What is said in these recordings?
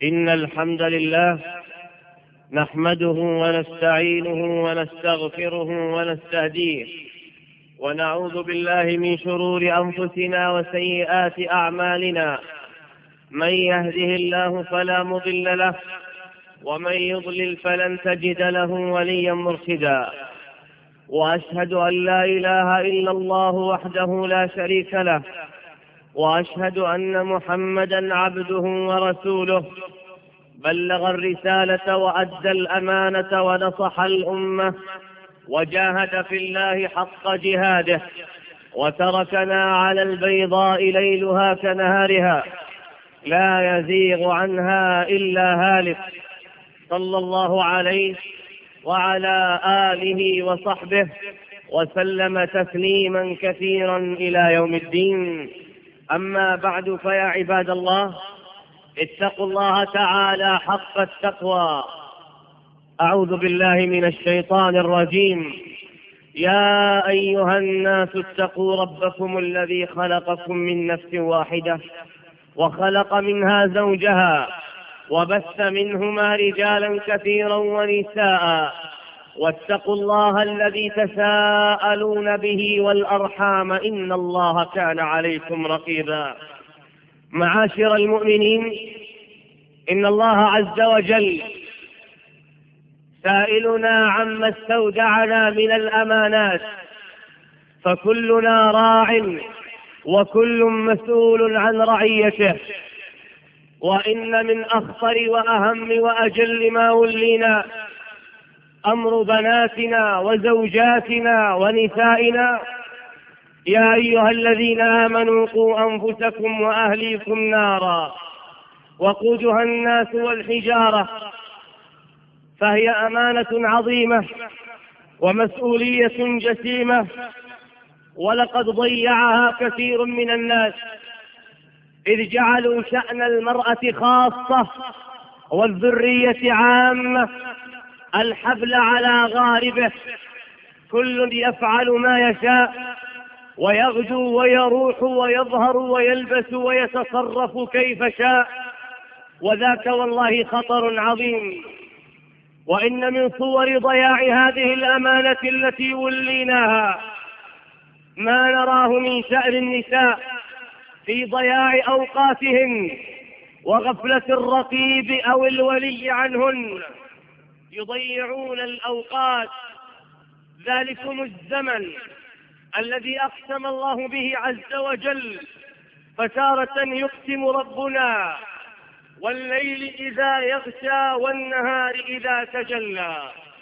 إن الحمد لله نحمده ونستعينه ونستغفره ونستهديه، ونعوذ بالله من شرور أنفسنا وسيئات أعمالنا. من يهده الله فلا مضل له، ومن يضلل فلن تجد له وليا مرشدا. وأشهد أن لا إله إلا الله وحده لا شريك له، وأشهد أن محمدا عبده ورسوله، بلغ الرسالة وأدى الأمانة ونصح الأمة، وجاهد في الله حق جهاده، وتركنا على البيضاء ليلها كنهارها لا يزيغ عنها إلا هالك، صلى الله عليه وعلى آله وصحبه وسلم تسليما كثيرا إلى يوم الدين. أما بعد، فيا عباد الله، اتقوا الله تعالى حق التقوى. أعوذ بالله من الشيطان الرجيم. يا أيها الناس اتقوا ربكم الذي خلقكم من نفس واحدة، وخلق منها زوجها، وبث منهما رجالا كثيرا ونساء، واتقوا الله الذي تساءلون به والأرحام، إن الله كان عليكم رقيبا. معاشر المؤمنين، إن الله عز وجل سائلنا عما استودعنا من الأمانات، فكلنا راع وكل مسؤول عن رعيته. وإن من أخطر وأهم وأجل ما ولينا أمر بناتنا وزوجاتنا ونسائنا. يا أيها الذين آمنوا قوا أنفسكم وأهليكم نارا وقودها الناس والحجارة، فهي أمانة عظيمة ومسؤولية جسيمة، ولقد ضيعها كثير من الناس، إذ جعلوا شأن المرأة خاصة والذرية عامة، الحبل على غاربه، كل يفعل ما يشاء ويغدو ويروح ويظهر ويلبس ويتصرف كيف شاء، وذاك والله خطر عظيم. وإن من صور ضياع هذه الأمانة التي وليناها ما نراه من شأن النساء في ضياع أوقاتهن وغفلة الرقيب أو الولي عنهن. يضيعون الأوقات، ذلكم الزمن الذي أقسم الله به عز وجل، فتارة يقسم ربنا والليل إذا يغشى والنهار إذا تجلى،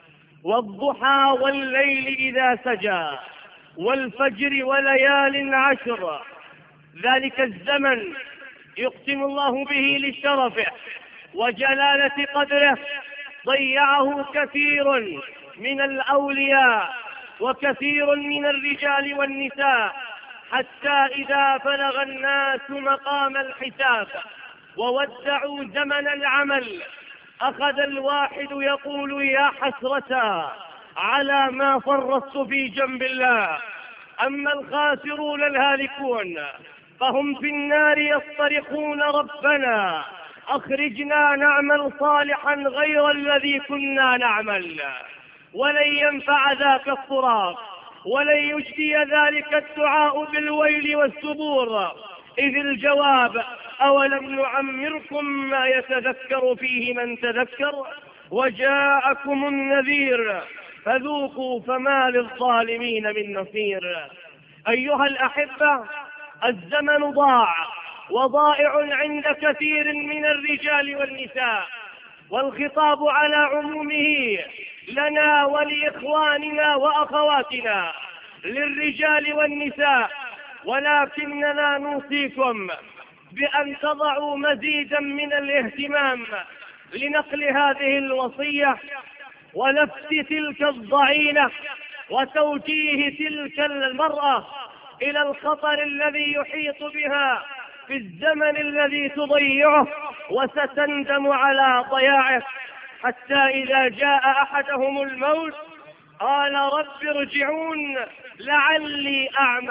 والضحى والليل إذا سجى، والفجر وليال عشر. ذلك الزمن يقسم الله به لشرفه وجلالة قدره، ضيعه كثير من الأولياء وكثير من الرجال والنساء، حتى إذا بلغ الناس مقام الحساب وودعوا زمن العمل، أخذ الواحد يقول: يا حسرة على ما فرطت في جنب الله. أما الخاسرون الهالكون فهم في النار يصطرخون: ربنا أخرجنا نعمل صالحا غير الذي كنا نعمل. ولن ينفع ذاك الصراخ، ولن يجدي ذلك الدعاء بالويل والثبور، إذ الجواب: أولم نعمركم ما يتذكر فيه من تذكر وجاءكم النذير فذوقوا فما للظالمين من نصير. أيها الأحبة، الزمن ضاع وضائع عند كثير من الرجال والنساء، والخطاب على عمومه لنا ولإخواننا وأخواتنا، للرجال والنساء. ولكننا نوصيكم بأن تضعوا مزيدا من الاهتمام لنقل هذه الوصية ونفس تلك الضعينة وتوجيه تلك المرأة إلى الخطر الذي يحيط بها في الزمن الذي تضيعه وستندم على ضياعه، حتى إذا جاء أحدهم الموت قال: رب ارجعون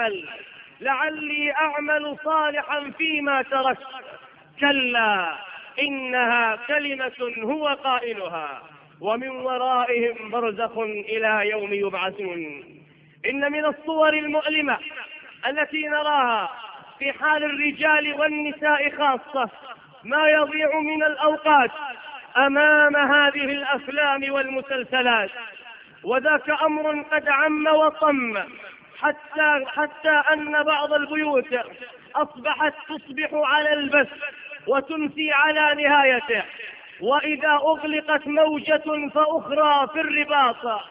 لعلي أعمل صالحا فيما تركت. كلا إنها كلمة هو قائلها ومن ورائهم برزخ إلى يوم يبعثون. إن من الصور المؤلمة التي نراها في حال الرجال والنساء خاصة ما يضيع من الأوقات أمام هذه الأفلام والمسلسلات، وذاك أمر قد عم وطم حتى أن بعض البيوت أصبحت تصبح على البث وتنسي على نهايته، وإذا أغلقت موجة فأخرى في الرباط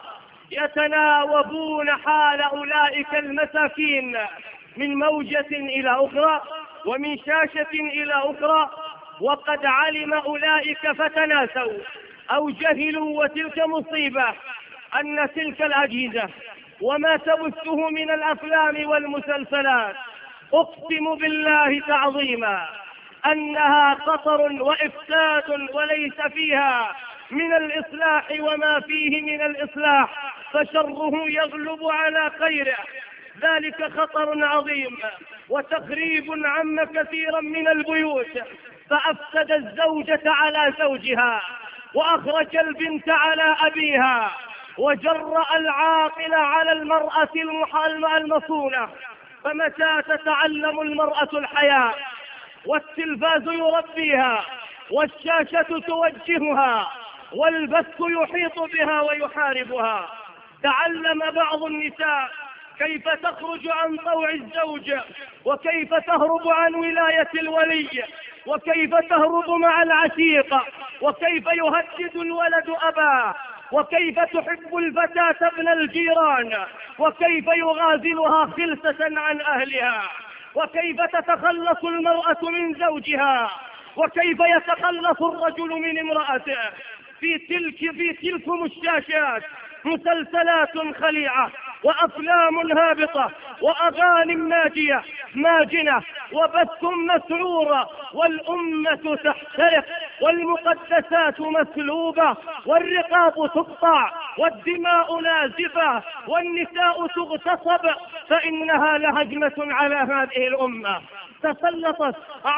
يتناوبون حال أولئك المساكين من موجة إلى أخرى ومن شاشة إلى أخرى، وقد علم أولئك فتناسوا أو جهلوا، وتلك مصيبة أن تلك الأجهزة وما تبثه من الأفلام والمسلسلات أقسم بالله تعظيما أنها خطر وإفساد وليس فيها من الإصلاح وما فيه من الإصلاح فشره يغلب على خيره. ذلك خطر عظيم وتخريب عم كثيرا من البيوت، فأفسد الزوجة على زوجها وأخرج البنت على أبيها وجرأ العاقل على المرأة المصونة. فمتى تتعلم المرأة الحياة والتلفاز يربيها والشاشة توجهها والبث يحيط بها ويحاربها؟ تعلم بعض النساء كيف تخرج عن طوع الزوج، وكيف تهرب عن ولاية الولي، وكيف تهرب مع العشيق، وكيف يهدد الولد أباه، وكيف تحب الفتاة ابن الجيران، وكيف يغازلها خلسة عن أهلها، وكيف تتخلص المرأة من زوجها، وكيف يتخلص الرجل من امرأته. في تلكم الشاشات مسلسلات خليعة وأفلام هابطة وأغاني ماجنة وبث مسرورة، والأمة تحترق والمقدسات مسلوبة والرقاب تقطع والدماء نازفة والنساء تغتصب، فإنها لهجمة على هذه الأمة تسلطت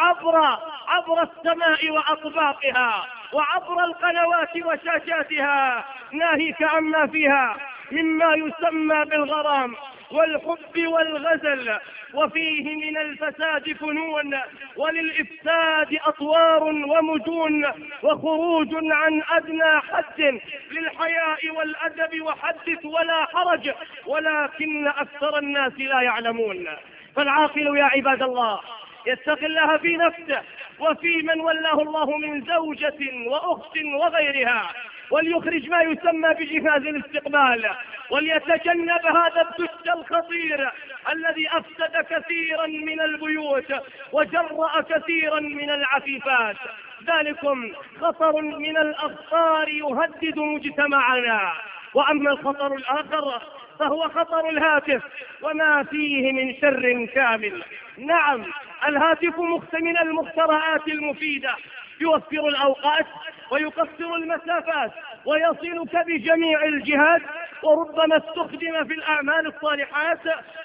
عبر السماء وأطباقها وعبر القنوات وشاشاتها، ناهيك عما فيها مما يسمى بالغرام والحب والغزل، وفيه من الفساد فنون وللإفساد أطوار ومجون، وخروج عن أدنى حد للحياء والأدب وحدث ولا حرج، ولكن أكثر الناس لا يعلمون. فالعاقل يا عباد الله يتقي الله في نفسه وفي من ولاه الله من زوجة وأخت وغيرها، وليخرج ما يسمى بجهاز الاستقبال، وليتجنب هذا الدش الخطير الذي أفسد كثيرا من البيوت وجرأ كثيرا من العفيفات. ذلكم خطر من الأخطار يهدد مجتمعنا. وأما الخطر الآخر فهو خطر الهاتف وما فيه من شر كامل. نعم، الهاتف من المخترعات المفيدة، يوفر الأوقات ويقصر المسافات ويصلك بجميع الجهات، وربما استخدم في الأعمال الصالحات،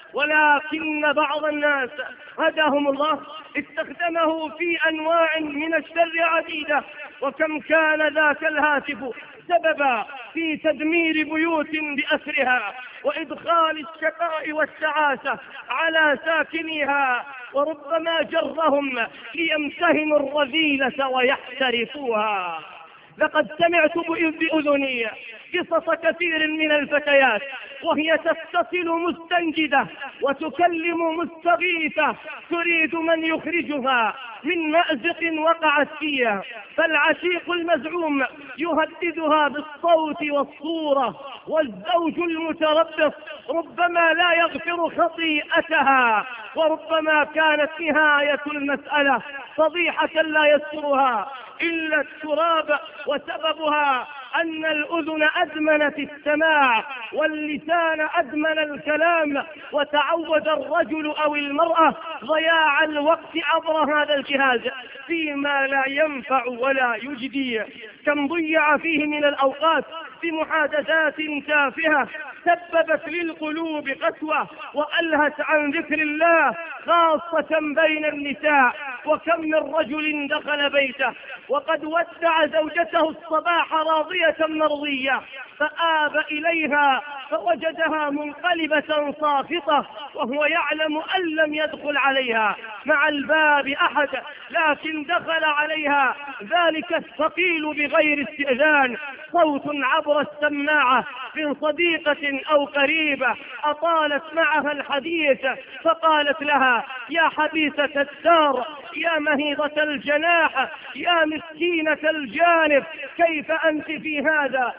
ولكن بعض الناس هداهم الله استخدمه في أنواع من الشر عديدة، وكم كان ذاك الهاتف سببا في تدمير بيوت بأسرها وإدخال الشقاء والتعاسة على ساكنيها، وربما جرهم ليمتهنوا الرذيلة ويحترفوها. لقد سمعت بأذني قصص كثير من الفتيات وهي تتصل مستنجدة وتكلم مستغيثة تريد من يخرجها من مأزق وقعت فيه، فالعشيق المزعوم يهددها بالصوت والصورة، والزوج المتربص ربما لا يغفر خطيئتها، وربما كانت نهاية المسألة فضيحة لا يسترها إلا التراب، وسببها أن الأذن أدمنت السماع واللسان أدمن الكلام، وتعود الرجل أو المرأة ضياع الوقت عبر هذا الجهاز فيما لا ينفع ولا يجدي. كم ضيع فيه من الأوقات في محادثات تافهة سببت للقلوب قسوة وألهت عن ذكر الله، خاصة بين النساء. وكم من رجل دخل بيته وقد ودع زوجته الصباح راضية مرضية فآب إليها فوجدها منقلبة صافطة وهو يعلم أن لم يدخل عليها مع الباب أحد، لكن دخل عليها ذلك الثقيل بغير استئذان، صوت عبر السماعة من صديقة أو قريبة أطالت معها الحديث، فقالت لها: يا حبيسة الدار، يا مهيضة الجناح، يا مسكينة الجانب، كيف أنت في هذا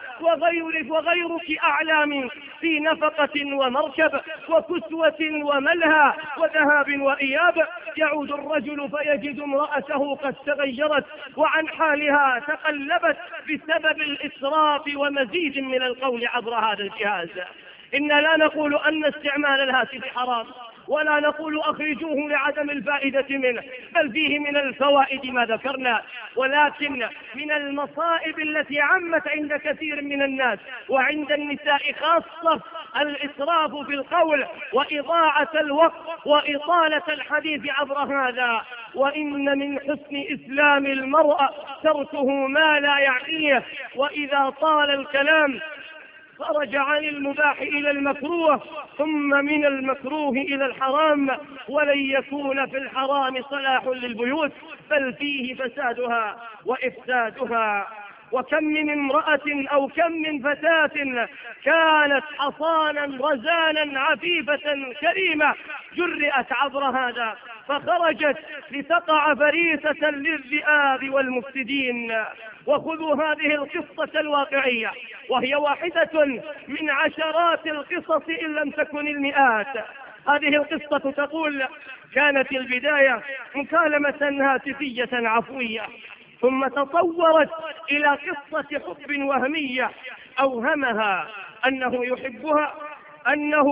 وغيرك أعلى منك في نفقة ومركب وكسوة وملهى وذهاب وإياب. يعود الرجل فيجد امرأته قد تغيرت وعن حالها تقلبت بسبب الإسراف ومزيد من القول عبر هذا الجهاز. إنا لا نقول أن استعمال الهاتف حرام، ولا نقول أخرجوه لعدم الفائدة منه، بل فيه من الفوائد ما ذكرنا، ولكن من المصائب التي عمت عند كثير من الناس وعند النساء خاصة الإسراف في القول وإضاعة الوقت وإطالة الحديث عبر هذا. وإن من حسن إسلام المرأة تركه ما لا يعنيه، وإذا طال الكلام خرج عن المباح إلى المكروه، ثم من المكروه إلى الحرام، ولن يكون في الحرام صلاح للبيوت بل فيه فسادها وإفسادها. وكم من امرأة أو كم من فتاة كانت حصانا رزانا عفيفة كريمة جرئت عبر هذا فخرجت لتقع فريسة للذئاب والمفسدين. وخذوا هذه القصة الواقعية وهي واحدة من عشرات القصص إن لم تكن المئات. هذه القصة تقول: كانت البداية مكالمة هاتفية عفوية، ثم تطورت إلى قصة حب وهمية أوهمها أنه يحبها، أنه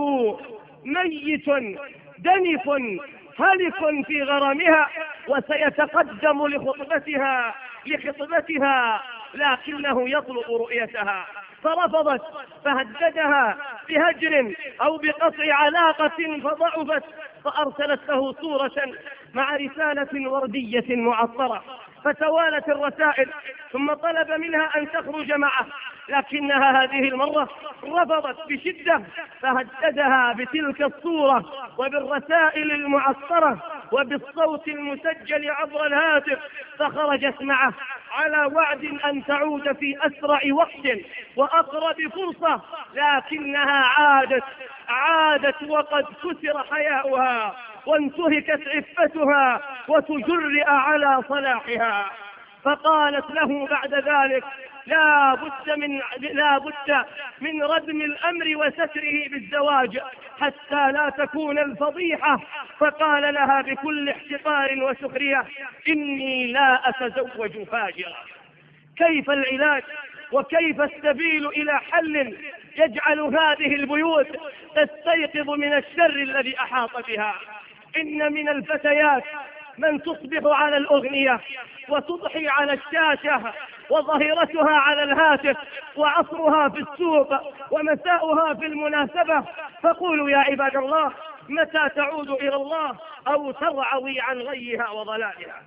ميت دنف هلك في غرامها وسيتقدم لخطبتها لكنه يطلب رؤيتها، فرفضت، فهددها بهجر أو بقطع علاقة فضعفت، فأرسلت له صورة مع رسالة وردية معطرة، فتوالت الرسائل، ثم طلب منها أن تخرج معه، لكنها هذه المرة رفضت بشدة، فهددها بتلك الصورة وبالرسائل المعطرة وبالصوت المسجل عبر الهاتف، فخرجت معه على وعد أن تعود في أسرع وقت وأقرب فرصة، لكنها عادت وقد كسر حياؤها وانتهكت عفتها وتجرئ على صلاحها. فقالت له بعد ذلك: لا بد من ردم الأمر وستره بالزواج حتى لا تكون الفضيحة. فقال لها بكل احتقار وسخرية: إني لا أتزوج فاجرا. كيف العلاج وكيف السبيل إلى حل يجعل هذه البيوت تستيقظ من الشر الذي أحاط بها؟ إن من الفتيات من تصبح على الأغنية وتضحي على الشاشة، وظهيرتها على الهاتف، وعصرها في السوق، ومساؤها في المناسبة. فقولوا يا عباد الله: متى تعود إلى الله أو ترعوي عن غيها وضلالها؟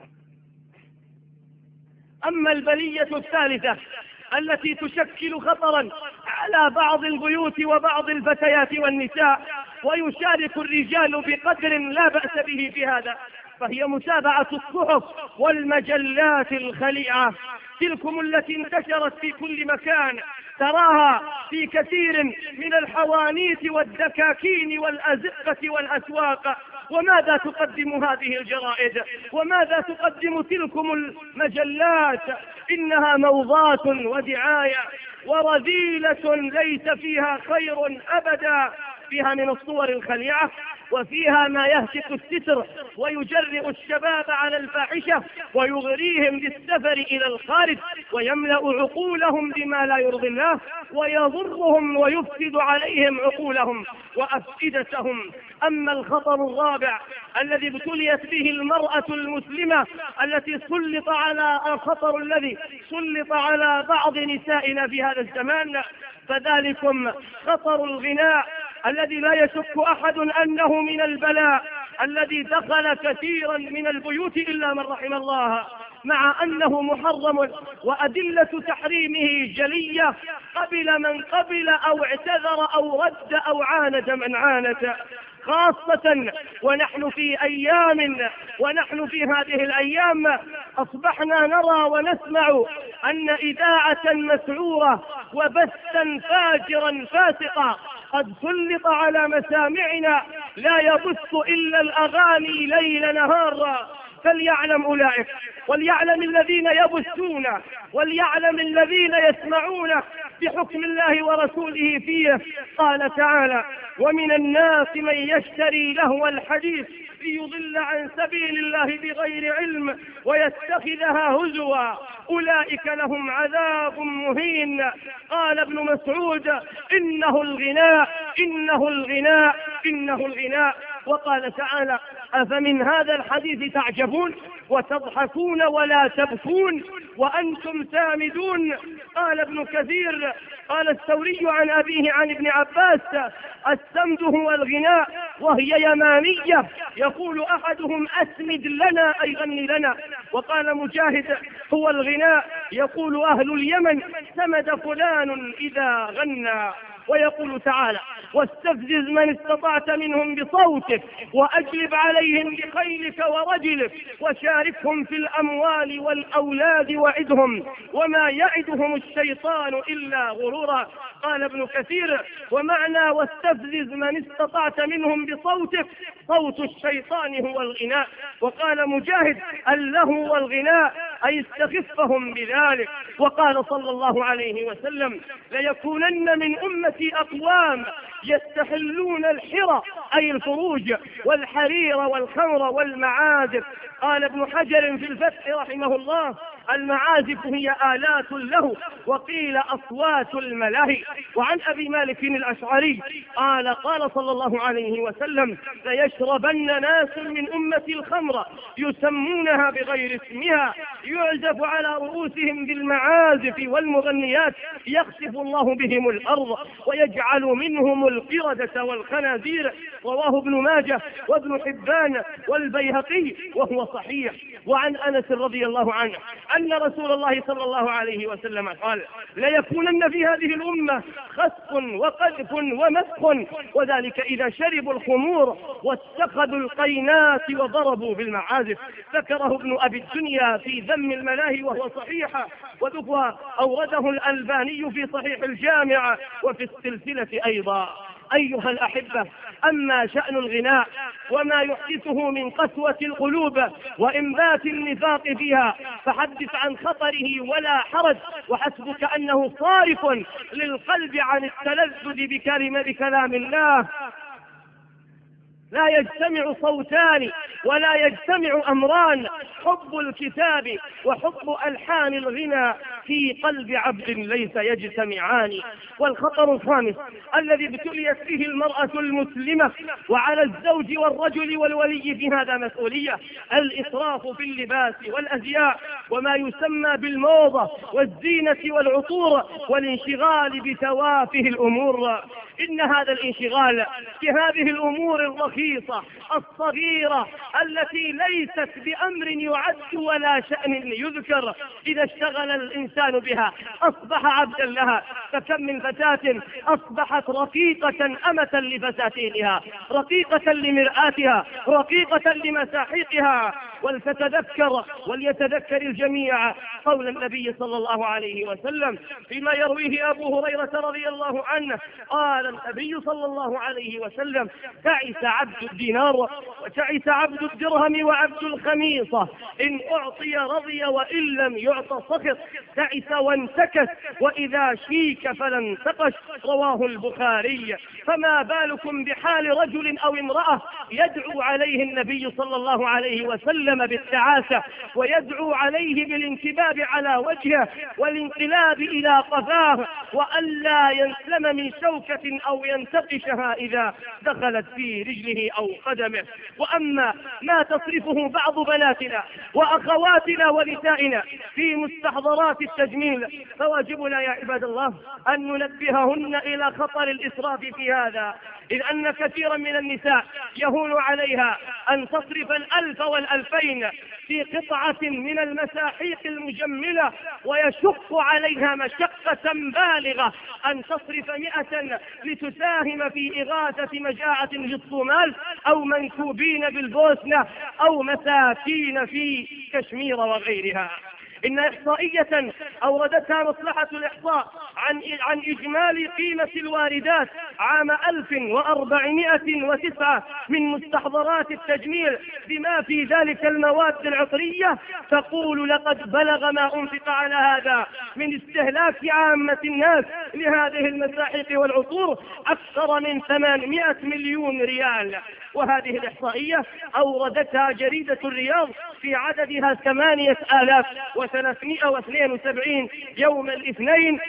أما البلية الثالثة التي تشكل خطرا على بعض البيوت وبعض الفتيات والنساء، ويشارك الرجال بقدر لا بأس به في هذا، فهي متابعة الصحف والمجلات الخليعة، تلكم التي انتشرت في كل مكان، تراها في كثير من الحوانيت والدكاكين والأزقة والأسواق. وماذا تقدم هذه الجرائد؟ وماذا تقدم تلكم المجلات؟ إنها موضات ودعاية ورذيلة ليس فيها خير أبدا، فيها من الصور الخليعة، وفيها ما يهتك الستر ويجرئ الشباب على الفاحشة ويغريهم بالسفر إلى الخارج، ويملأ عقولهم بما لا يرضي الله، ويضرهم ويفسد عليهم عقولهم وأفئدتهم. أما الخطر الرابع الذي ابتليت به المرأة المسلمة التي الخطر الذي سلط على بعض نسائنا في هذا الزمان، فذلكم خطر الغناء الذي لا يشك أحد أنه من البلاء الذي دخل كثيرا من البيوت إلا من رحم الله، مع أنه محرم وأدلة تحريمه جلية، قبل من قبل أو اعتذر أو رد أو عاند من عاند، خاصة ونحن في هذه الأيام أصبحنا نرى ونسمع أن إذاعة مسعورة وبثا فاجرا فاسقا قد سلط على مسامعنا لا يبث إلا الأغاني ليل نهار. فليعلم أولئك، وليعلم الذين يبثون، وليعلم الذين يسمعون بحكم الله ورسوله فيه. قال تعالى: ومن الناس من يشتري لهو الحديث ليضل عن سبيل الله بغير علم ويتخذها هزوا أولئك لهم عذاب مهين. قال ابن مسعود: إنه الغناء، إنه الغناء، إنه الغناء. وقال تعالى: أفمن هذا الحديث تعجبون وتضحكون ولا تبكون وأنتم سامدون. قال ابن كثير: قال الثوري عن أبيه عن ابن عباس: السمد هو الغناء وهي يمانية، يقول أحدهم: أسمد لنا أي غني لنا. وقال مجاهد: هو الغناء، يقول أهل اليمن: سمد فلان إذا غنى. ويقول تعالى: واستفزز من استطعت منهم بصوتك وأجلب عليهم بخيلك ورجلك وشاركهم في الأموال والأولاد وعدهم وما يعدهم الشيطان إلا غرورا. قال ابن كثير: ومعنى واستفزز من استطعت منهم بصوتك صوت الشيطان هو الغناء. وقال مجاهد: اللهو والغناء أي استخفهم بذلك. وقال صلى الله عليه وسلم: ليكونن من أمتي أقوام يستحلون الحرى أي الفروج والحرير والخمر والمعازف. قال ابن حجر في الفتح رحمه الله: المعازف هي آلات له، وقيل أصوات الملاهي. وعن أبي مالك الأشعري قال: قال صلى الله عليه وسلم: ليشربن ناس من أمتي الخمر يسمونها بغير اسمها يعزف على رؤوسهم بالمعازف والمغنيات يخسف الله بهم الأرض ويجعل منهم القردة والخنازير. رواه ابن ماجه وابن حبان والبيهقي وهو صحيح. وعن أنس رضي الله عنه أن رسول الله صلى الله عليه وسلم قال: ليكونن في هذه الأمة خسف وقذف ومسخ، وذلك إذا شربوا الخمور واتخذوا القينات وضربوا بالمعازف. ذكره ابن أبي الدنيا في ذم الملاهي وهو صحيح، وذكر أورده الألباني في صحيح الجامع وفي السلسلة أيضا. أيها الأحبة، أما شأن الغناء وما يحدثه من قسوة القلوب وإنبات النفاق فيها فحدث عن خطره ولا حرج، وحسبك أنه صارف للقلب عن التلذذ بكلام الله. لا يجتمع صوتان ولا يجتمع أمران: حب الكتاب وحب ألحان الغنى في قلب عبد ليس يجتمعان. والخطر الخامس الذي ابتليت فيه المرأة المسلمة وعلى الزوج والرجل والولي في هذا مسؤولية: الإسراف في اللباس والأزياء وما يسمى بالموضة والزينة والعطور والانشغال بتوافه الأمور. إن هذا الانشغال بهذه الأمور الرخيصة الصغيرة التي ليست بأمر يعد ولا شأن يذكر، إذا اشتغل الإنسان بها أصبح عبدا لها. فكم من فتاة أصبحت رقيقة أمة لفساتينها، رقيقة لمرآتها، رقيقة لمساحيقها. وليتذكر الجميع قول النبي صلى الله عليه وسلم فيما يرويه أبو هريرة رضي الله عنه: قال النبي صلى الله عليه وسلم: تعس عبد الدينار وتعس عبد الدرهم وعبد الخميصة، إن أعطي رضي وإن لم يعط سخط، تعس وانتكس وإذا شيك فلا انتقش. رواه البخاري. فما بالكم بحال رجل أو امرأة يدعو عليه النبي صلى الله عليه وسلم بالتعاسة، ويدعو عليه بالانكباب على وجهه والانقلاب إلى قفاه وألا ينسلم من شوكة أو ينتقشها إذا دخلت في رجله أو قدمه. وأما ما تصرفه بعض بناتنا وأخواتنا ونسائنا في مستحضرات التجميل فواجبنا يا عباد الله أن ننبههن إلى خطر الإسراف في هذا، إذ أن كثيرا من النساء يهون عليها أن تصرف 1000 و2000 في قطعة من المساحيق المجملة، ويشق عليها مشقة بالغة أن تصرف 100 لتساهم في إغاثة مجاعة في الصومال أو منكوبين بالبوسنة أو مساكين في كشمير وغيرها. إن إحصائية أوردتها مصلحة الإحصاء عن إجمالي قيمة الواردات عام 1409 من مستحضرات التجميل بما في ذلك المواد العطرية تقول لقد بلغ ما أنفق على هذا من استهلاك عامة الناس لهذه المساحيق والعطور أكثر من 800 مليون ريال. وهذه الإحصائية أوردتها جريدة الرياض في عددها 8372 يوم الاثنين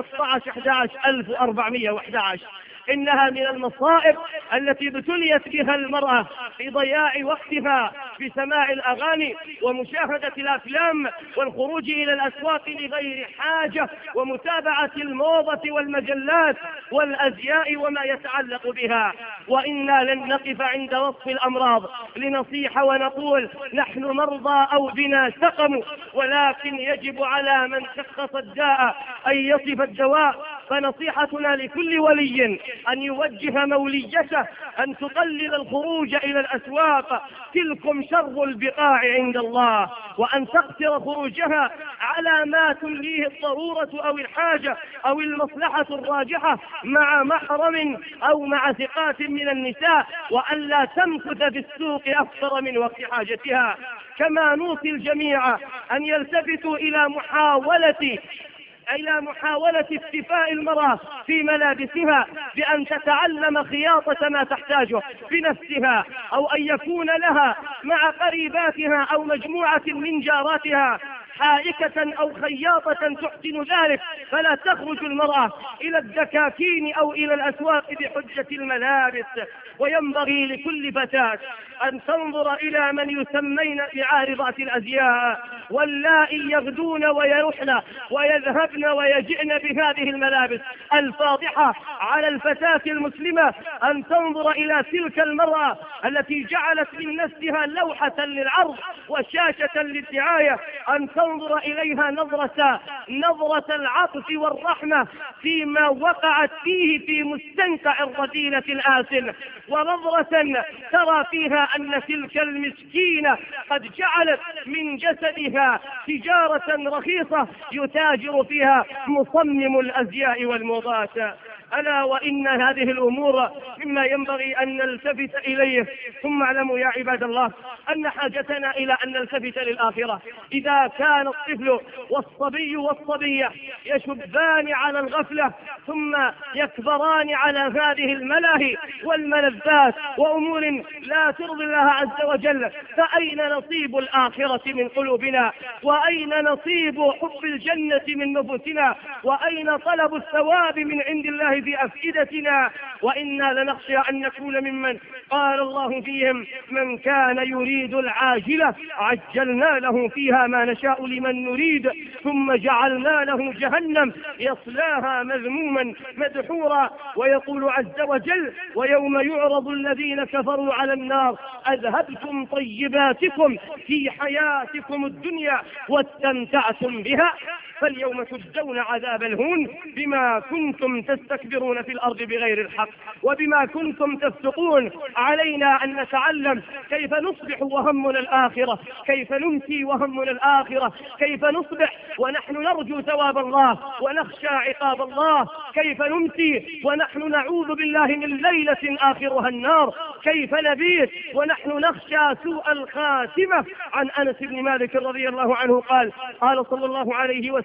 13/11/1411. إنها من المصائب التي ابتليت بها المرأة في ضياع وقتها بسماع الأغاني ومشاهدة الأفلام والخروج إلى الأسواق لغير حاجة ومتابعة الموضة والمجلات والأزياء وما يتعلق بها. وإنا لن نقف عند وصف الأمراض لنصيح ونقول نحن مرضى أو بنا سقم، ولكن يجب على من شخص الداء أن يصف الدواء. فنصيحتنا لكل ولي أن يوجه موليته أن تقلل الخروج إلى الأسواق، تلكم شر البقاع عند الله، وأن تقصر خروجها على ما تليه الضرورة أو الحاجة أو المصلحة الراجحة مع محرم أو مع ثقات من النساء، وأن لا تمكث في السوق أكثر من وقت حاجتها. كما نوصي الجميع أن يلتفتوا إلى محاولة اكتفاء المرأة في ملابسها بأن تتعلم خياطة ما تحتاجه بنفسها، أو أن يكون لها مع قريباتها أو مجموعة من جاراتها حائكة أو خياطة تحسن ذلك، فلا تخرج المرأة إلى الدكاكين أو إلى الأسواق بحجة الملابس. وينبغي لكل فتاة أن تنظر إلى من يسمين بعارضات الأزياء، واللائي يغدون ويرحن ويذهبن ويجئن بهذه الملابس الفاضحة على الفتاة المسلمة، أن تنظر إلى تلك المرأة التي جعلت من نفسها لوحة للعرض وشاشة للدعاية، أن تنظر إليها نظرة العطف والرحمة فيما وقعت فيه في مستنقع الرذيلة الآسن، ونظرة ترى فيها أن تلك المسكينة قد جعلت من جسدها تجارة رخيصة يتاجر فيها مصمم الأزياء والموضات. ألا وإن هذه الأمور مما ينبغي أن نلتفت إليه. ثم اعلموا يا عباد الله أن حاجتنا إلى أن نلتفت للآخرة. إذا كان الطفل والصبي والصبية يشبان على الغفلة ثم يكبران على هذه الملاهي والملذات وأمور لا ترضي الله عز وجل، فأين نصيب الآخرة من قلوبنا؟ وأين نصيب حب الجنة من نفوسنا؟ وأين طلب الثواب من عند الله في أفئدتنا؟ وإنا لنخشى أن نكون ممن قال الله فيهم من كان يريد العاجلة عجلنا له فيها ما نشاء لمن نريد ثم جعلنا له جهنم يصلاها مذموما مدحورا. ويقول عز وجل ويوم يعرض الذين كفروا على النار أذهبتم طيباتكم في حياتكم الدنيا واستمتعتم بها فاليوم تجزون عذاب الهون بما كنتم تستكبرون في الأرض بغير الحق وبما كنتم تفسقون. علينا أن نتعلم كيف نصبح وهمنا الآخرة، كيف نمسي وهمنا الآخرة، كيف نصبح ونحن نرجو ثواب الله ونخشى عقاب الله، كيف نمسي ونحن نعوذ بالله من ليلة آخرها النار، كيف نبيت ونحن نخشى سوء الخاتمة. عن أنس بن مالك رضي الله عنه قال قال صلى الله عليه وسلم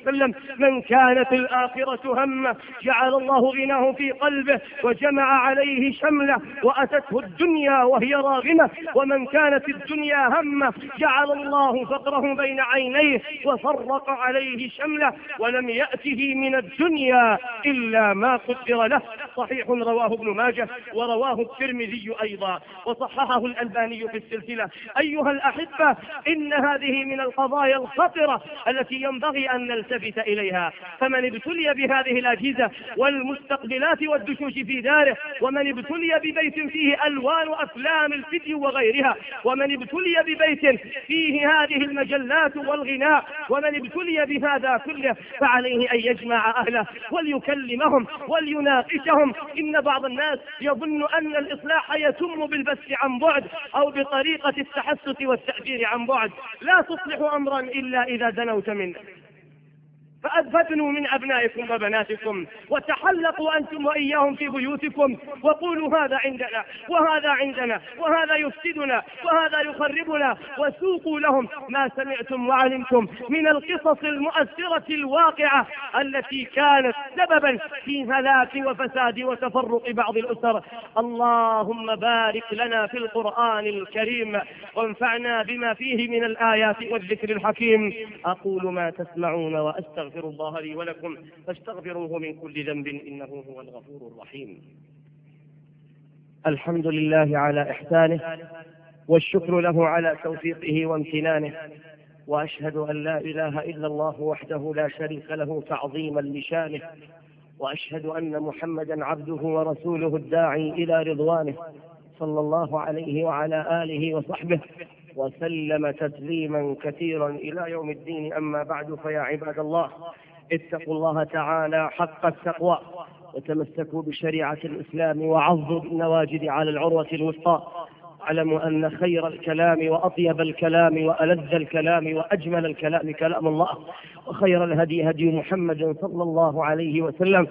وسلم: من كانت الآخرة همه جعل الله غناه في قلبه وجمع عليه شمله وأتته الدنيا وهي راغمة، ومن كانت الدنيا همه جعل الله فقره بين عينيه وفرق عليه شمله ولم يأته من الدنيا إلا ما قدر له. صحيح رواه ابن ماجه ورواه الترمذي أيضا وصححه الألباني في السلسلة. أيها الأحبة، إن هذه من القضايا الخطرة التي ينبغي أن نلتفت إليها. فمن ابتلي بهذه الأجهزة والمستقبلات والدشوش في داره، ومن ابتلي ببيت فيه ألوان أفلام الفيديو وغيرها، ومن ابتلي ببيت فيه هذه المجلات والغناء، ومن ابتلي بهذا كله فعليه أن يجمع أهله وليكلمهم وليناقشهم. إن بعض الناس يظن أن الإصلاح يتم بالبث عن بعد أو بطريقة التحسس والتأثير عن بعد. لا تصلح أمرا إلا إذا دنوت منه، فأدفنوا من أبنائكم وبناتكم وتحلقوا أنتم وإياهم في بيوتكم وقولوا هذا عندنا وهذا عندنا وهذا يفسدنا وهذا يخربنا، وسوقوا لهم ما سمعتم وعلمتم من القصص المؤثرة الواقعة التي كانت سببا في هلاك وفساد وتفرق بعض الأسر. اللهم بارك لنا في القرآن الكريم وانفعنا بما فيه من الآيات والذكر الحكيم. أقول ما تسمعون وأستغفر الله لي ولكم فاستغفروه من كل ذنب إنه هو الغفور الرحيم. الحمد لله على إحسانه والشكر له على توفيقه وامتنانه، وأشهد أن لا إله إلا الله وحده لا شريك له تعظيما لشانه، وأشهد أن محمدا عبده ورسوله الداعي إلى رضوانه صلى الله عليه وعلى آله وصحبه وسلم تسليما كثيرا إلى يوم الدين. أما بعد، فيا عباد الله، اتقوا الله تعالى حق التقوى وتمسكوا بشريعة الإسلام وعضوا بالنواجذ على العروة الوثقى. اعلموا أن خير الكلام وأطيب الكلام وألذ الكلام وأجمل الكلام كلام الله، وخير الهدي هدي محمد صلى الله عليه وسلم.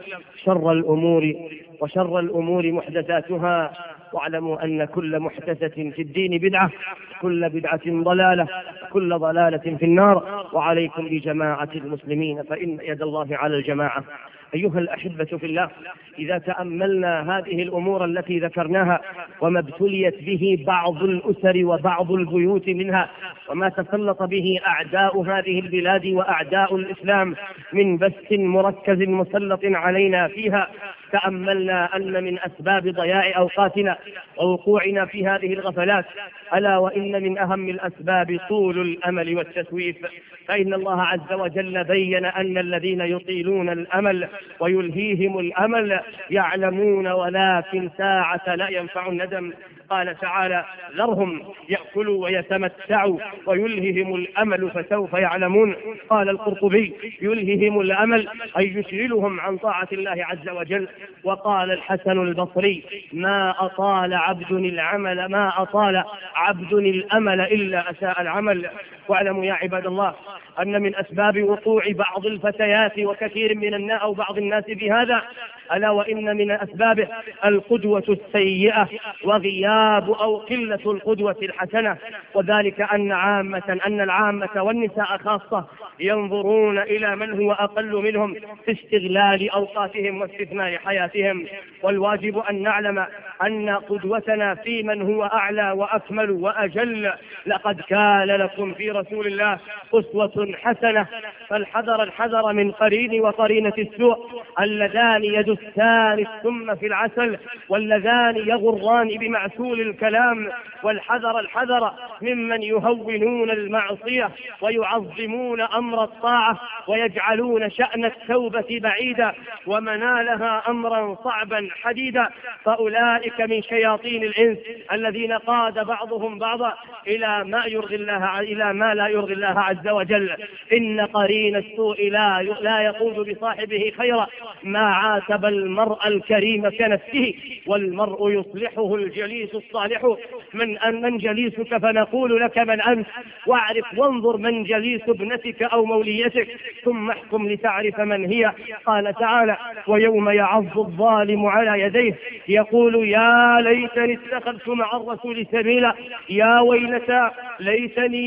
شر الأمور محدثاتها، واعلموا أن كل محدثة في الدين بدعة، كل بدعة ضلالة، كل ضلالة في النار. وعليكم بجماعة المسلمين فإن يد الله على الجماعة. أيها الأحبة في الله، إذا تأملنا هذه الأمور التي ذكرناها وما ابتليت به بعض الأسر وبعض البيوت منها، وما تسلط به أعداء هذه البلاد وأعداء الإسلام من بث مركز مسلط علينا فيها، تأملنا أن من أسباب ضياع أوقاتنا ووقوعنا في هذه الغفلات ألا وإن من أهم الأسباب طول الأمل والتسويف. فإن الله عز وجل بين أن الذين يطيلون الأمل ويلهيهم الأمل يعلمون ولكن ساعة لا ينفع الندم. قال تعالى: ذرهم يأكلوا ويتمتعوا ويلههم الأمل فسوف يعلمون. قال القرطبي: يلههم الأمل أي يشغلهم عن طاعة الله عز وجل. وقال الحسن البصري: ما أطال عبد الأمل إلا أساء العمل. واعلموا يا عباد الله أن من أسباب وقوع بعض الفتيات وكثير من الناس أو بعض الناس بهذا ألا وإن من أسبابه القدوة السيئة وغياب أو قلة القدوة الحسنة، وذلك أن العامة والنساء خاصة ينظرون إلى من هو أقل منهم في استغلال أوقاتهم واستثناء حياتهم. والواجب أن نعلم أن قدوتنا في من هو أعلى وأكمل وأجل. لقد كان لكم في رسول الله أسوة حسنة، فالحذر من قرين وقرينة السوء اللذان يدسان السم في العسل واللذان يغران بمعسول الكلام. والحذر ممن يهونون المعصية ويعظمون أمر الطاعة ويجعلون شأن التوبة بعيدا ومنالها أمرا صعبا حديدا. فأولئك من شياطين الإنس الذين قاد بعضهم بعضا إلى ما لا يرضي الله عز وجل. إن قرين السوء لا يقود بصاحبه خيرا، ما عاتب المرء الكريم كنفسه، والمرء يصلحه الجليس الصالح. من جليسك فنقول لك من أنت، واعرف وانظر من جليس ابنتك أو موليتك ثم احكم لتعرف من هي. قال تعالى: ويوم يعض الظالم على يديه يقول يا ليتني اتخذت مع الرسول سبيلا يا ويلتى ليتني لم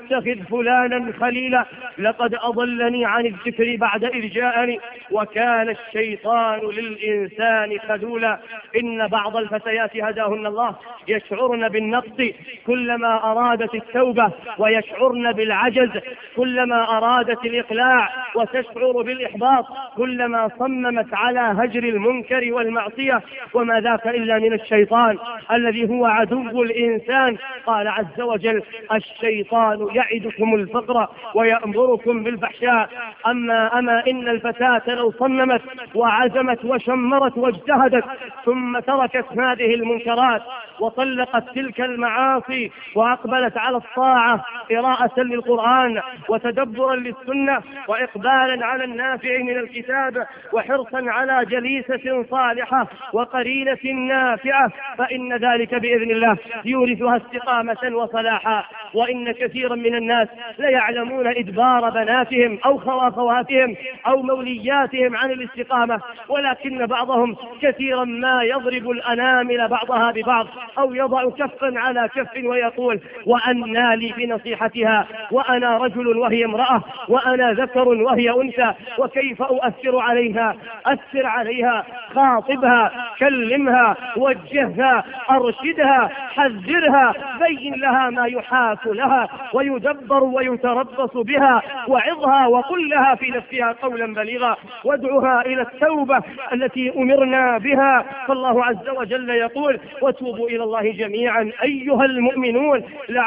أتخذ فلانا خليلا لقد أضلني عن الذكر بعد إذ جاءني وكان الشيطان للإنسان خذولا. إن بعض الفتيات هداهن الله يشعرن بالنقص كلما أرادت التوبة، ويشعرن بالعجز كلما أرادت الإقلاع، وتشعر بالإحباط كلما صممت على هجر المنكر والمعصية، وما ذاك إلا من الشيطان الذي هو عدو الإنسان. قال عز وجل: الشيطان يعدكم الفقر ويأمركم بالفحشاء. أما إن الفتاة لو صممت وعزمت وشمرت واجتهدت ثم تركت هذه المنكرات وطلقت تلك المعاصي وأقبلت على الطاعة قراءة للقرآن وتدبرا للسنة وإقبالا على النافع من الكتاب وحرصا على جليسة صالحة وقرينة نافعة، فإن ذلك بإذن الله يورثها استقامة وصلاحا. وإن كثيرا من الناس لا يعلمون إدبار بناتهم أو خواتهم أو مولياتهم عن الاستقامة، ولكن بعضهم كثيرا ما يضرب الأنامل بعضها ببعض أو يضع كفا على كف ويقول: وأنى لي بنصيحتها، وأنا رجل وهي امرأة، وأنا ذكر وهي أنثى، وكيف أؤثر عليها؟ أثر عليها، خاطبها، كلمها، وجهها، أرشدها، حذرها، بين لها ما يحاك لها ويدبر ويتربص بها، وعظها وقل لها في نفسها قولا بليغا، وادعها إلى التوبة التي أمرنا بها. فالله عز وجل يقول: وتوبوا إلى الله جميعا أيها المؤمنون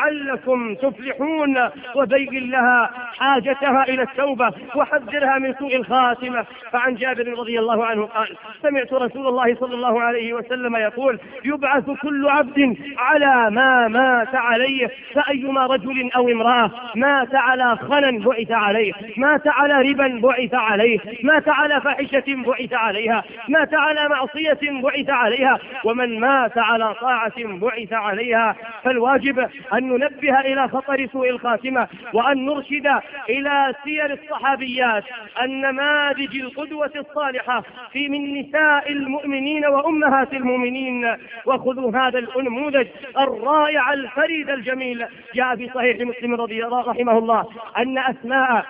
لعلكم تفلحون، وبين لها حاجتها إلى التوبة وحذرها من سوء الخاتمة. فعن جابر رضي الله عنه قال: سمعت رسول الله صلى الله عليه وسلم يقول: يبعث كل عبد على ما مات عليه، فأيما رجل أو امرأة مات على خنا بعث عليه، مات على ربا بعث عليه، مات على فاحشة بعث عليها، مات على معصية بعث عليها، ومن مات على طاعة بعث عليها. فالواجب أن ننبه إلى خطر سوء الخاتمة، وأن نرشد إلى سير الصحابيات النماذج القدوة الصالحة في من نساء المؤمنين وأمهات المؤمنين. وخذوا هذا النموذج الرائع الفريد الجميل. جاء في صحيح مسلم رحمه الله أن أسماء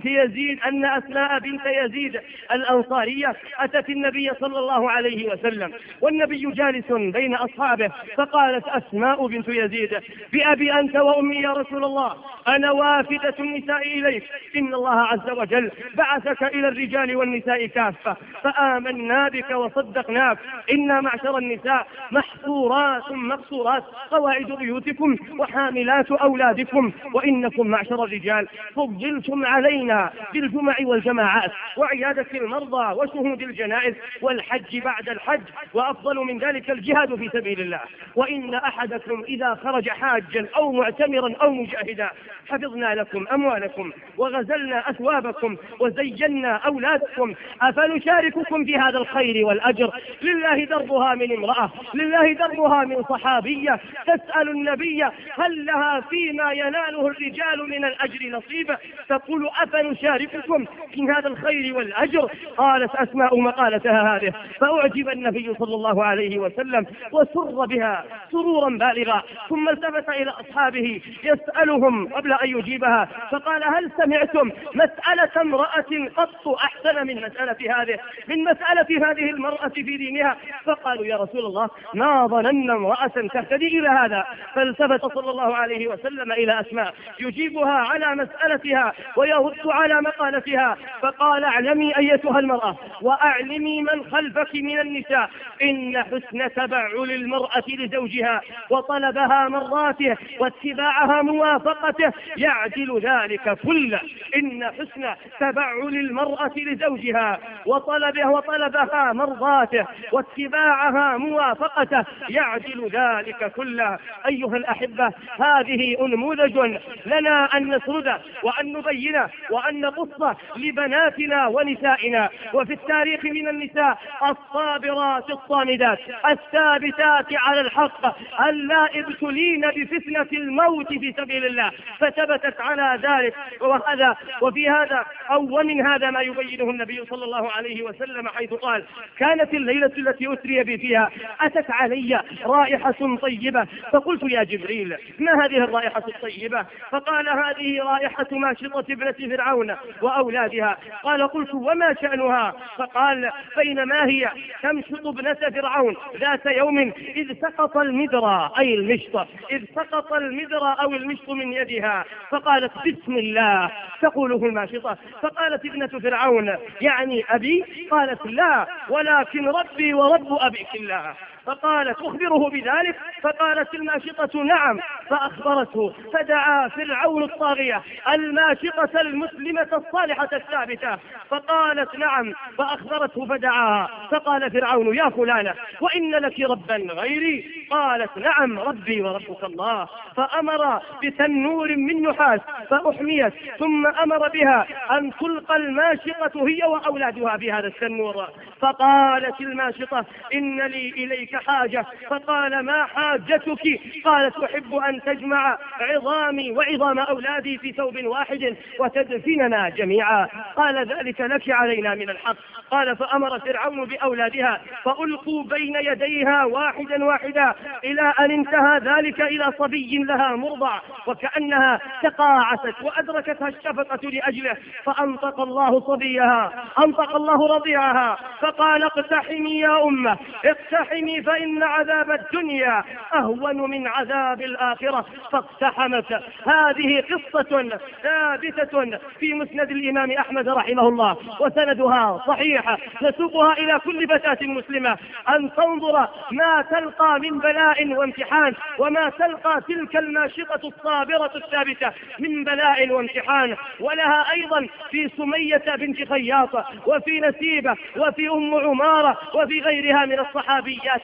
بنت يزيد الأنصارية أتت النبي صلى الله عليه وسلم والنبي جالس بين أصحابه، فقالت أسماء بنت يزيد: بأبي أنت وأمي يا رسول الله، أنا وافدة النساء إليك، إن الله عز وجل بعثك إلى الرجال والنساء كافة، فآمنا بك وصدقناك، إنا معشر النساء محصورات مقصورات، قواعد بيوتكم وحاملات أولادكم، وإنكم معشر الرجال فضلتم علينا بالجمع والجماعات وعيادة المرضى وشهود الجنائز والحج بعد الحج، وأفضل من ذلك الجهاد في سبيل الله. وإن أحدكم إذا خرج حاجا أو معتمرا أو مجاهدا حفظنا لكم أموالكم وغزلنا أثوابكم وزينا أولادكم، أفنشارككم في هذا الخير والأجر؟ لله دربها من امرأة، لله دربها من صحابية تسأل النبي: هل لها فيما يناله الرجال من الأجر نصيب؟ تقول: أفنشارككم في هذا الخير والأجر؟ قالت أسماء مقالتها هذه، فأعجب النبي صلى الله عليه وسلم وسر بها سرورا بالغا، ثم التفت إلى أصحابه يسألهم قبل أن يجيبها، فقال: هل سمعتم مسألة امرأة قط أحسن من مسألة هذه المرأة في دينها؟ فقالوا: يا رسول الله ما ظننا امرأة تهتدي إلى هذا. فالتفت صلى الله عليه وسلم إلى أسماء يجيبها على مسألتها ويرد على مقالتها، فقال: اعلمي أيتها المرأة وأعلمي من خلفك من النساء إن حسن تبعل المرأة لزوجها وطلبها مرضاته واتباعها موافقته يعدل ذلك كله. إن حسن تبعل المرأة لزوجها وطلبها مرضاته واتباعها موافقته يعدل ذلك كله. أيها الأحبة، هذه نموذج لنا أن نسرد وأن نبين وأن نقص لبناتنا ونسائنا. وفي التاريخ من النساء الصابرات الصامدات الثابتات على الحق اللا ابتلين بفتنة الموت في سبيل الله، فثبتت على ذلك. ومن هذا ما يبينه النبي صلى الله عليه وسلم حيث قال: كانت الليلة التي أسري بي فيها أتت علي رائحة طيبة، فقلت: يا جبريل ما هذه الرائحة الطيبة؟ طيبة. فقال هذه رائحة ماشطة ابنة فرعون وأولادها. قال قلت وما شأنها؟ فقال بينما هي تمشط ابنة فرعون ذات يوم إذ سقط المدرى أي المشط، إذ سقط المدرى أو المشط من يدها فقالت بسم الله تقوله الماشطة. فقالت ابنة فرعون يعني أبي؟ قالت لا ولكن ربي ورب أبيك الله. فقالت أخبره بذلك؟ فقالت الماشطة نعم. فأخبرته فدعا فرعون الطاغية الماشطة المسلمة الصالحة الثابتة. فقالت نعم. فأخبرته فدعاها. فقال فرعون يا فلانة وإن لك ربا غيري؟ قالت نعم ربي وربك الله. فأمر بتنور من نحاس فأحميت، ثم أمر بها أن تلقى الماشطة هي وأولادها بهذا التنور. فقالت الماشطة إن لي إليك حاجة. فقال ما حاجتك؟ قالت أحب أن تجمع عظامي وعظام أولادي في ثوب واحد وتدفننا جميعا. قال ذلك لك علينا من الحق. قال فأمر فرعون بأولادها فألقوا بين يديها واحدا واحدا إلى أن انتهى ذلك إلى صبي لها مرضع وكأنها تقاعست وأدركتها الشفقة لأجله. فأنطق الله صبيها، أنطق الله رضيعها فقال اقتحمي يا أمة اقتحمي فإن عذاب الدنيا أهون من عذاب الآخرة. فاقتحمت. هذه قصة ثابتة في مسند الإمام أحمد رحمه الله وسندها صحيحة، نسوقها إلى كل فتاة مسلمة أن تنظر ما تلقى من بلاء وامتحان وما تلقى تلك الماشطة الصابرة الثابتة من بلاء وامتحان. ولها أيضا في سمية بنت خياط وفي نسيبة وفي أم عمارة وفي غيرها من الصحابيات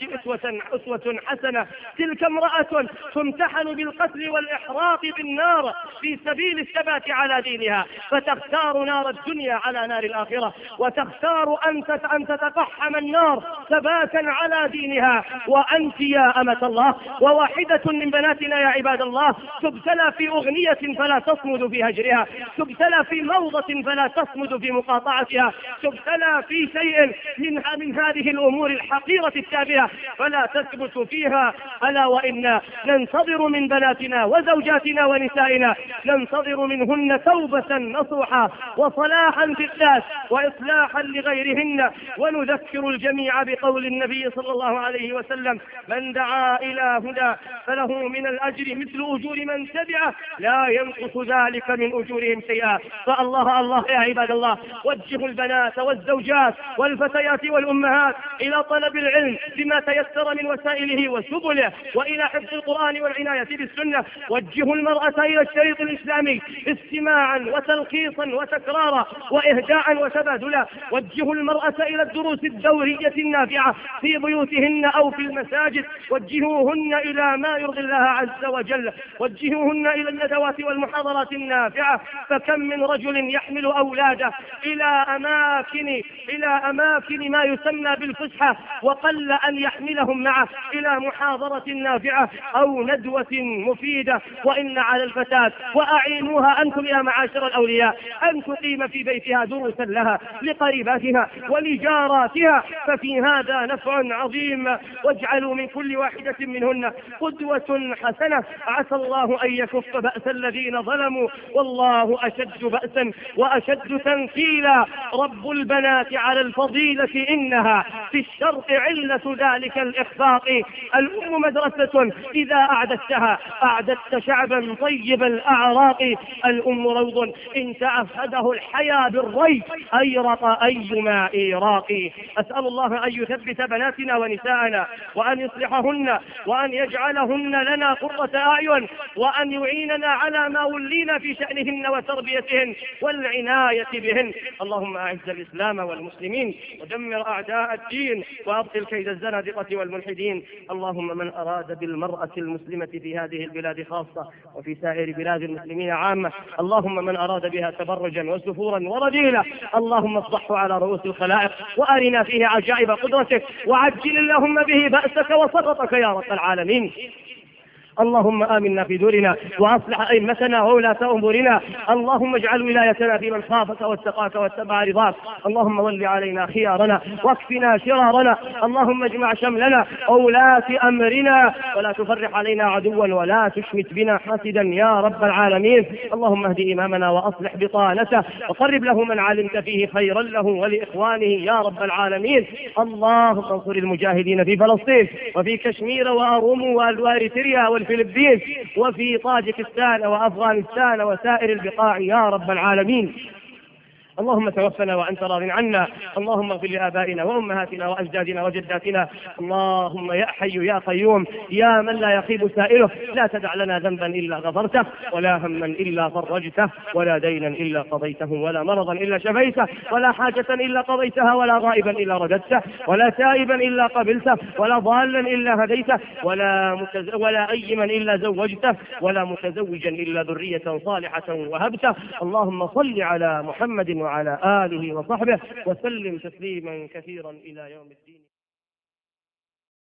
أسوة حسنة. تلك امرأة تمتحن بالقتل والإحراق بالنار في سبيل الثبات على دينها، فتختار نار الدنيا على نار الآخرة، وتختار أن تتقحم النار ثباتا على دينها. وأنت يا أمة الله وواحدة من بناتنا يا عباد الله تبتلى في أغنية فلا تصمد في هجرها، تبتلى في موضة فلا تصمد في مقاطعتها، تبتلى في شيء من هذه الأمور الحقيرة التافهة فلا تثبت فيها. ألا وإنا ننتظر من بناتنا وزوجاتنا ونسائنا ننتظر منهن توبة نصوحا وصلاحا في الذات وإصلاحا لغيرهن. ونذكر الجميع بقول النبي صلى الله عليه وسلم من دعا إلى هدى فله من الأجر مثل أجور من تبعه لا ينقص ذلك من أجورهم شيئا. فالله الله يا عباد الله وجهوا البنات والزوجات والفتيات والأمهات إلى طلب العلم بما تيسر من وسائله وسبله وإلى حفظ القرآن والعناية بالسنة. وجهوا المرأة إلى الشريط الإسلامي استماعا وتلخيصا وتكرارا وإهداء وتبادلا. وجهوا المرأة إلى الدروس الدورية النافعة في بيوتهن أو في المساجد. وجهوهن إلى ما يرضي الله عز وجل. وجهوهن إلى الندوات والمحاضرات النافعة. فكم من رجل يحمل أولاده إلى أماكن ما يسمى بالفسحة وقل أن يحملهم معه إلى محاضرة نافعة أو ندوة مفيدة. وإن على الفتاة وأعينوها أنتم يا معاشر الأولياء أن تقيم في بيتها دروسا لها لقريباتها ولجاراتها، ففي هذا نفع عظيم. واجعلوا من كل واحدة منهن قدوة حسنة عسى الله أن يكف بأس الذين ظلموا والله أشد بأسا وأشد تنكيلا. رب البنات على الفضيلة إنها في الشرع علة ذلك الإخفاق. الأم مدرسة إذا أعددتها أعددت شعبا طيب الأعراق. الأم روض إن تعهده الحياة بالري أيرق أي ماء راقي. أسأل الله أن يثبت بناتنا ونساءنا وأن يصلحهن وأن يجعلهن لنا قرة أعين وأن يعيننا على ما ولينا في شأنهن وتربيتهن والعناية بهن. اللهم أعز الإسلام والمسلمين ودمر أعداء الدين وأبطل كيد الزنادقة والملحدين. اللهم من أراد بالمرأة المسلمة في هذه البلاد خاصة وفي سائر بلاد المسلمين عامة، اللهم من أراد بها تبرجا وسفورا ورذيلا، اللهم افضحه على رؤوس الخلائق وأرنا فيه عجائب قدرتك وعجل اللهم به بأسك وسخطك يا رب العالمين. اللهم آمنا في دورنا وأصلح أئمتنا وولاة أمورنا. اللهم اجعل ولايتنا في من خافك واتقاك واتبع رضاك. اللهم ول علينا خيارنا واكفنا شرارنا. اللهم اجمع شملنا وولاة أمرنا ولا تفرح علينا عدوا ولا تشمت بنا حاسدا يا رب العالمين. اللهم اهد إمامنا وأصلح بطانته وقرب له من علمت فيه خيرا له ولإخوانه يا رب العالمين. اللهم انصر المجاهدين في فلسطين وفي كشمير وأروم وأريتريا والفلبين وفي طاجكستان وأفغانستان وسائر البقاع يا رب العالمين. اللهم توفنا وأنت راض عنا. اللهم اغفر لآبائنا وأمهاتنا وأجدادنا وجداتنا. اللهم يا حي يا قيوم يا من لا يخيب سائله لا تدع لنا ذنبا إلا غفرته ولا هما إلا فرجته ولا دينا إلا قضيته ولا مرضا إلا شفيته ولا حاجة إلا قضيتها ولا غائبا إلا رددته ولا تائبا إلا قبلته ولا ضالا إلا هديته ولا أيما إلا زوجته ولا متزوجا إلا ذرية صالحة وهبته. اللهم صل على محمد وعلى آله وصحبه وسلم تسليما كثيرا إلى يوم الدين.